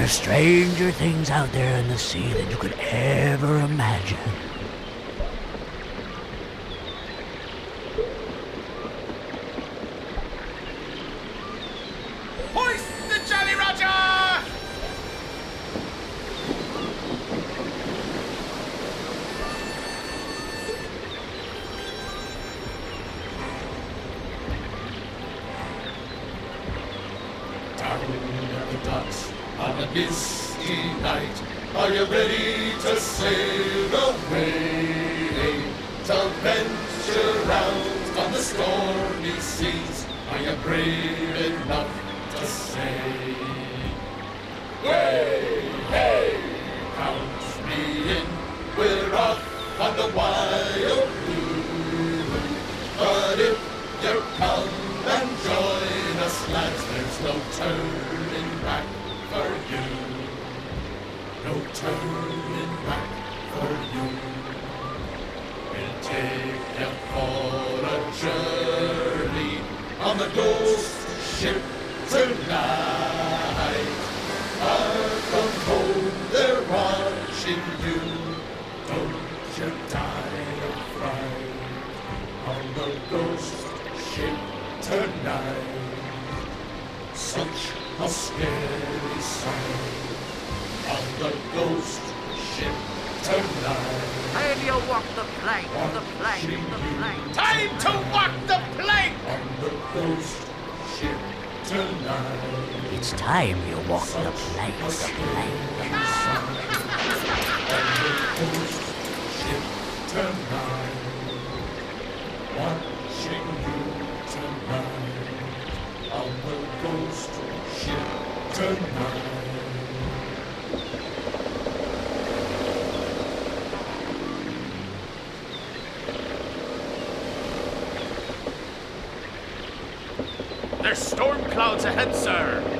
are stranger things out there in the sea than you could ever imagine. Hoist the Jolly Roger! Down at the docks on a misty night, are you ready to sail away? To venture out on the stormy seas, are you brave enough to say? Way, hey, count me in, we're off on the wild blue. But if you come and join us, lads, there's no turning back for you. No turning back for you. We'll take you for a journey on the ghost ship tonight. Far from home, they're watching you. Don't you die of fright on the ghost ship tonight. Such a scary sight on the ghost ship tonight. Time you walk the plank, the plank, the plank. Time to walk the plank! On the ghost ship tonight. It's time you walk the plank, On the ghost ship tonight. Watching you tonight. On the ghost ship tonight. There's storm clouds ahead, sir.